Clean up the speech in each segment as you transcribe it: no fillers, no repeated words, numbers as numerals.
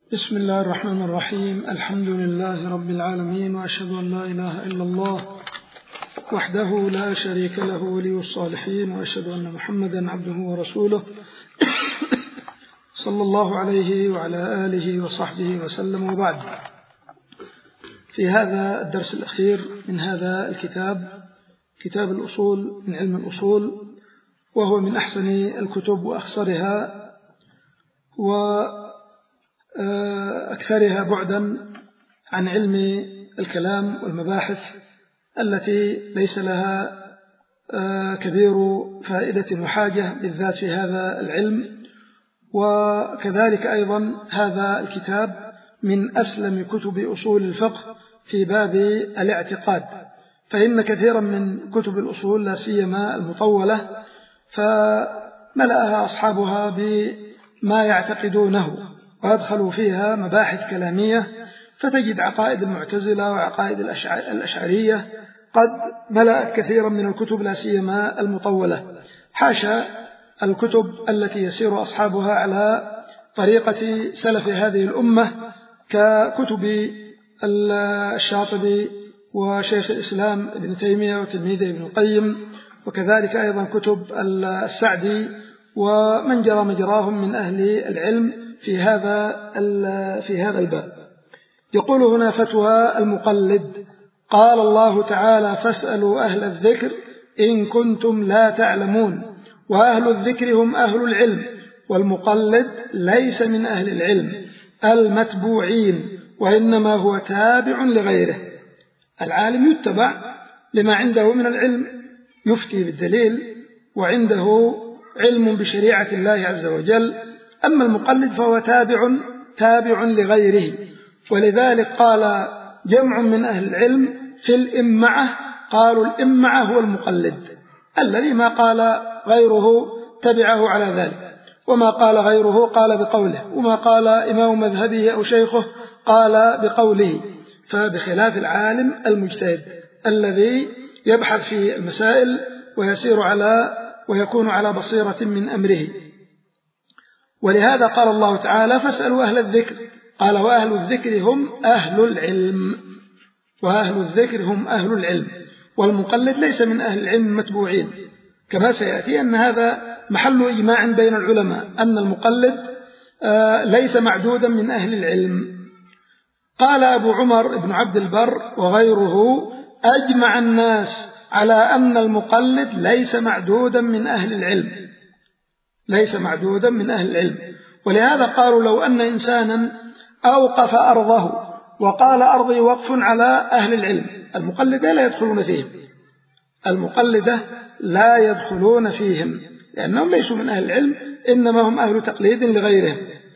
بسم الله الرحمن الرحيم. الحمد لله رب العالمين، وأشهد أن لا إله إلا الله وحده لا شريك له ولي الصالحين، وأشهد أن محمدا عبده ورسوله صلى الله عليه وعلى آله وصحبه وسلم. وبعد، في هذا الدرس الأخير من هذا الكتاب، كتاب الأصول من علم الأصول، وهو من أحسن الكتب وأخصرها وأكثرها بعدا عن علم الكلام والمباحث التي ليس لها كبير فائدة وحاجة بالذات في هذا العلم. وكذلك أيضا هذا الكتاب من أسلم كتب أصول الفقه في باب الاعتقاد، فإن كثيرا من كتب الأصول لا سيما المطولة فملأها أصحابها بما يعتقدونه، ويدخلوا فيها مباحث كلامية، فتجد عقائد المعتزلة وعقائد الأشعرية قد ملأت كثيرا من الكتب لا سيما المطولة. حاشا الكتب التي يسير أصحابها على طريقة سلف هذه الأمة ككتب الشاطبي وشيخ الإسلام ابن تيمية وتلميذه ابن القيم، وكذلك أيضا كتب السعدي ومن جرى مجراهم من أهل العلم في هذا الباب. يقول هنا: فتوى المقلد. قال الله تعالى: فاسألوا أهل الذكر إن كنتم لا تعلمون، وأهل الذكر هم أهل العلم، والمقلد ليس من أهل العلم المتبوعين، وإنما هو تابع لغيره. العالم يتبع لما عنده من العلم، يفتي بالدليل وعنده علم بشريعة الله عز وجل. أما المقلد فهو تابع لغيره. ولذلك قال جمع من أهل العلم في الإمعة، قالوا الإمعة هو المقلد الذي ما قال غيره تبعه على ذلك، وما قال غيره قال بقوله، وما قال إمام مذهبه أو شيخه قال بقوله، فبخلاف العالم المجتهد الذي يبحث في المسائل ويسير ويكون على بصيرة من أمره. ولهذا قال الله تعالى: فاسألوا أهل الذكر. قال: وأهل الذكر هم أهل العلم، وأهل الذكر هم أهل العلم، والمقلد ليس من أهل العلم المتبوعين، كما سيأتي أن هذا محل إجماع بين العلماء أن المقلد ليس معدودا من أهل العلم. قال أبو عمر بن عبد البر وغيره: أجمع الناس على أن المقلد ليس معدودا من أهل العلم، ليس معدودا من أهل العلم. ولهذا قالوا: لو أن إنسانا أوقف أرضه وقال أرضي وقف على أهل العلم، المقلدة لا يدخلون فيهم، المقلدة لا يدخلون فيهم، لأنهم ليسوا من أهل العلم، إنما هم أهل تقليد لغيرهم.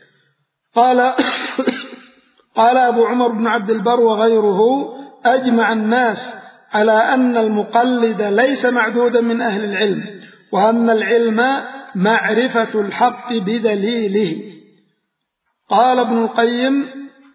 قال أبو عمر بن عبد البر وغيره: أجمع الناس على أن المقلد ليس معدودا من أهل العلم، وأن العلم معرفة الحق بدليله. قال ابن القيم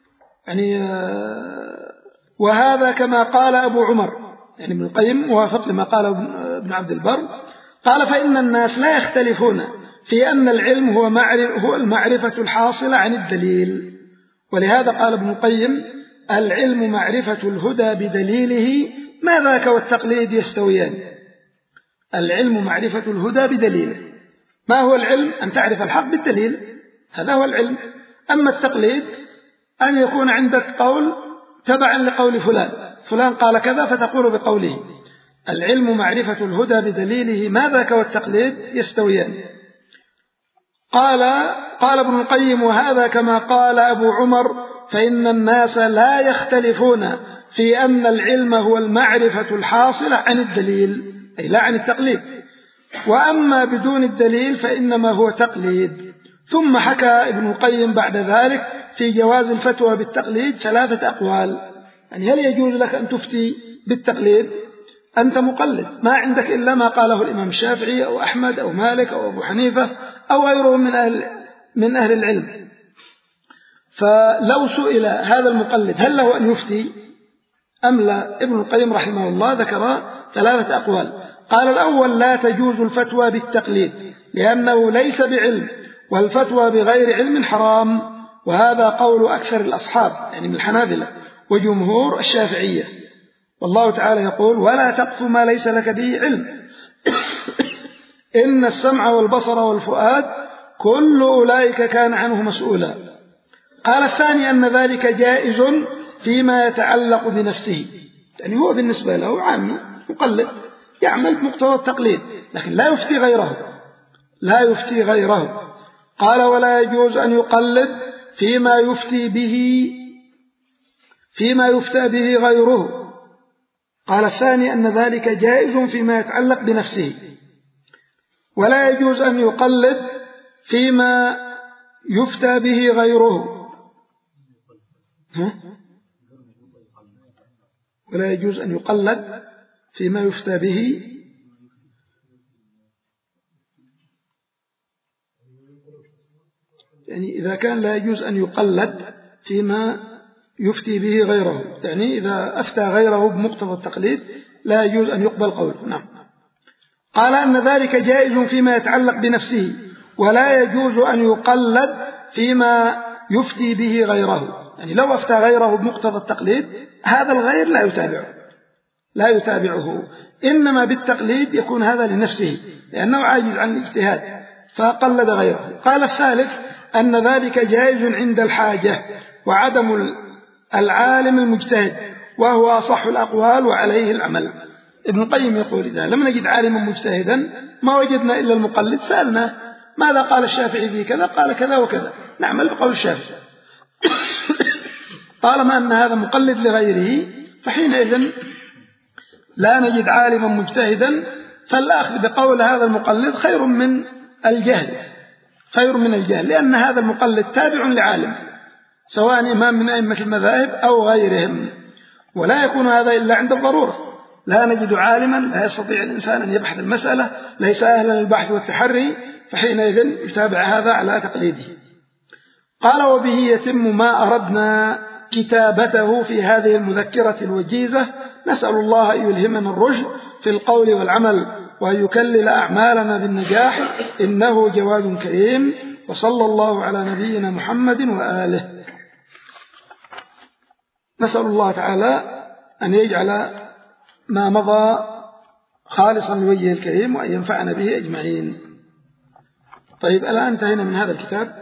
وهذا كما قال أبو عمر، يعني ابن القيم موافق لما قال ابن عبد البر. قال: فإن الناس لا يختلفون في أن العلم هو المعرفة الحاصلة عن الدليل. ولهذا قال ابن القيم: العلم معرفة الهدى بدليله، ما ذاك والتقليد يستويان. العلم معرفة الهدى بدليله. ما هو العلم؟ أن تعرف الحق بالدليل، هذا هو العلم. أما التقليد أن يكون عندك قول تبعا لقول فلان قال كذا فتقول بقوله. العلم معرفة الهدى بدليله، ما ذاك والتقليد يستويان. قال ابن القيم: وهذا كما قال أبو عمر، فإن الناس لا يختلفون في أن العلم هو المعرفة الحاصلة عن الدليل، أي لا عن التقليد، وأما بدون الدليل فإنما هو تقليد. ثم حكى ابن القيم بعد ذلك في جواز الفتوى بالتقليد 3 أقوال. يعني هل يجوز لك أن تفتي بالتقليد؟ أنت مقلد، ما عندك إلا ما قاله الإمام الشافعي أو أحمد أو مالك أو أبو حنيفة أو غيرهم من أهل العلم. فلو سئل هذا المقلد هل له أن يفتي أم لا، ابن القيم رحمه الله ذكر 3 أقوال. قال: الأول: لا تجوز الفتوى بالتقليد، لأنه ليس بعلم، والفتوى بغير علم حرام. وهذا قول أكثر الأصحاب يعني من الحنابلة وجمهور الشافعية. والله تعالى يقول: ولا تقف ما ليس لك به علم إن السمع والبصر والفؤاد كل أولئك كان عنه مسؤولا. قال الثاني أن ذلك جائز فيما يتعلق بنفسه، يعني هو بالنسبة له عامي مقلد يعمل بمقتضى التقليد لكن لا يفتي غيره. قال: ولا يجوز أن يقلد فيما يفتى به غيره. قال الثاني أن ذلك جائز فيما يتعلق بنفسه، ولا يجوز أن يقلد فيما يفتى به غيره. ولا يجوز أن يقلد فيما يفتى به يعني إذا كان لا يجوز أن يقلد فيما يفتي به غيره، يعني إذا أفتى غيره بمقتضى التقليد لا يجوز أن يقبل قوله. نعم. قال أن ذلك جائز فيما يتعلق بنفسه، ولا يجوز أن يقلد فيما يفتي به غيره، يعني لو أفتى غيره بمقتضى التقليد هذا الغير لا يتابعه، إنما بالتقليد يكون هذا لنفسه لأنه عاجز عن الاجتهاد فقلد غيره. قال الثالث أن ذلك جائز عند الحاجة وعدم العالم المجتهد، وهو أصح الأقوال وعليه العمل. ابن القيم يقول: إذا لم نجد عالما مجتهدا ما وجدنا إلا المقلد، سألنا ماذا قال الشافعي في كذا؟ قال كذا وكذا، نعمل بقول الشافعي. طالما أن هذا مقلد لغيره فحينئذ لا نجد عالما مجتهدا، فالأخذ بقول هذا المقلد خير من الجهل، لأن هذا المقلد تابع لعالم سواء إمام من أئمة المذاهب أو غيرهم، ولا يكون هذا إلا عند الضرورة. لا نجد عالما لا يستطيع الإنسان أن يبحث المسألة، ليس أهلا للبحث والتحري، فحينئذ يتابع هذا على تقليده. قال: وبه يتم ما أردنا كتابته في هذه المذكرة الوجيزة. نسأل الله أن يلهمنا الرشد في القول والعمل، وأن يكلل أعمالنا بالنجاح، إنه جواد كريم. وصلى الله على نبينا محمد وآله. نسأل الله تعالى أن يجعل ما مضى خالصا لوجهه الكريم وأن ينفعنا به أجمعين. طيب، الآن انتهينا من هذا الكتاب.